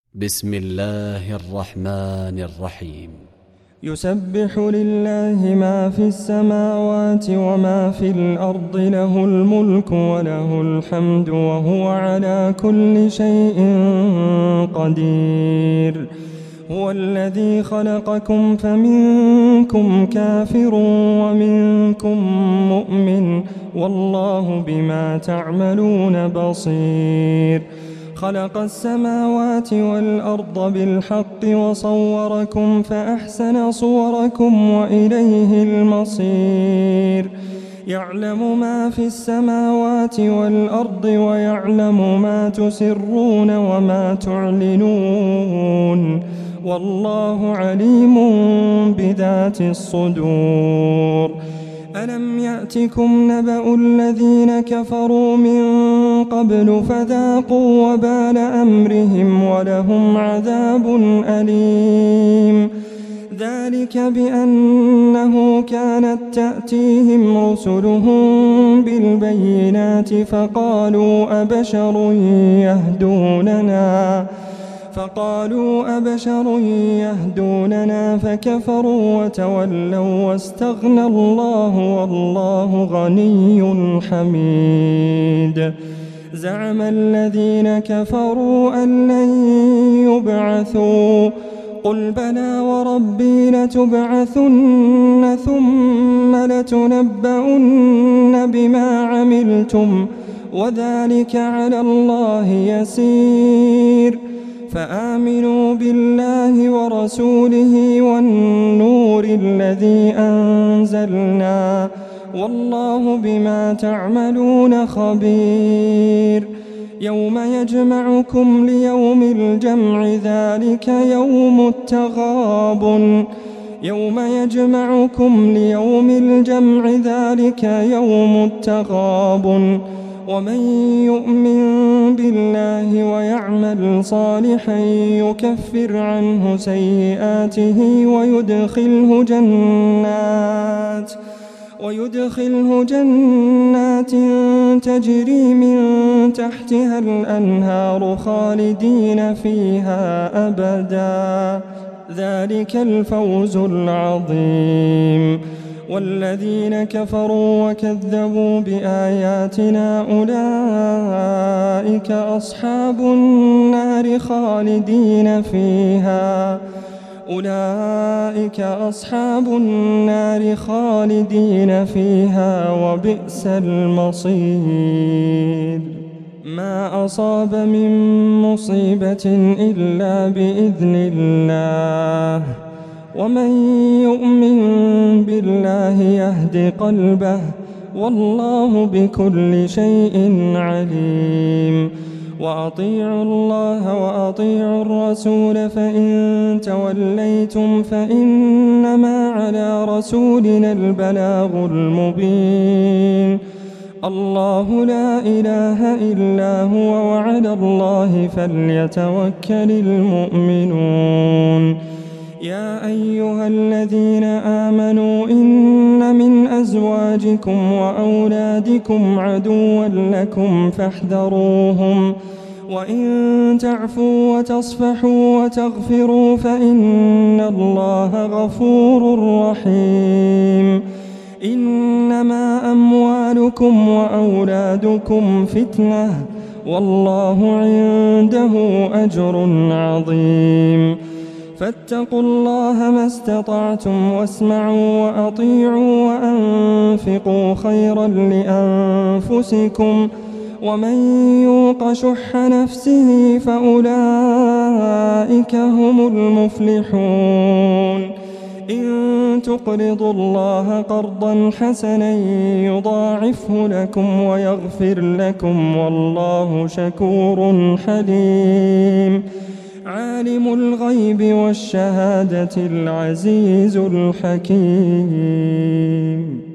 بسم الله الرحمن الرحيم. يسبح لله ما في السماوات وما في الأرض، له الملك وله الحمد وهو على كل شيء قدير. هو الذي خلقكم فمنكم كافر ومنكم مؤمن، والله بما تعملون بصير. خلق السماوات والأرض بالحق وصوركم فأحسن صوركم وإليه المصير. يعلم ما في السماوات والأرض ويعلم ما تسرون وما تعلنون، والله عليم بذات الصدور. ألم يأتكم نبأ الذين كفروا من قبل فذاقوا وبال أمرهم ولهم عذاب أليم. ذلك بأنه كانت تأتيهم رسلهم بالبينات فقالوا أبشر يهدوننا فكفروا وتولوا واستغنى الله والله غني حميد. زعم الذين كفروا أن لن يبعثوا، قل بلى وربي لتبعثن ثم لتنبؤن بما عملتم وذلك على الله يسير. فآمنوا بالله ورسوله والنور الذي أنزلنا، والله بما تعملون خبير. يوم يجمعكم ليوم الجمع ذلك يوم التغابن، ومن يؤمن بالله ويعمل صالحا يكفر عنه سيئاته ويدخله جنات تجري من تحتها الأنهار خالدين فيها أبدا، ذلك الفوز العظيم. والذين كفروا وكذبوا بآياتنا أولئك أصحاب النار خالدين فيها وبئس المصير. ما أصاب من مصيبة إلا بإذن الله، ومن يؤمن بالله يهد قلبه، والله بكل شيء عليم. وأطيعوا الله وأطيعوا الرسول، فإن توليتم فإنما على رسولنا البلاغ المبين. الله لا إله إلا هو، وعلى الله فليتوكل المؤمنون. يا أيها الذين آمنوا إن من أزواجكم وأولادكم عدوا لكم فاحذروهم، وإن تعفوا وتصفحوا وتغفروا فإن الله غفور رحيم. إنما أموالكم وأولادكم فتنة، والله عنده أجر عظيم. فاتقوا الله ما استطعتم واسمعوا وأطيعوا وأنفقوا خيرا لأنفسكم، ومن يوق شح نفسه فأولئك هم المفلحون. إن تقرضوا الله قرضا حسنا يضاعفه لكم ويغفر لكم، والله شكور حليم. عالم الغيب والشهادة العزيز الحكيم.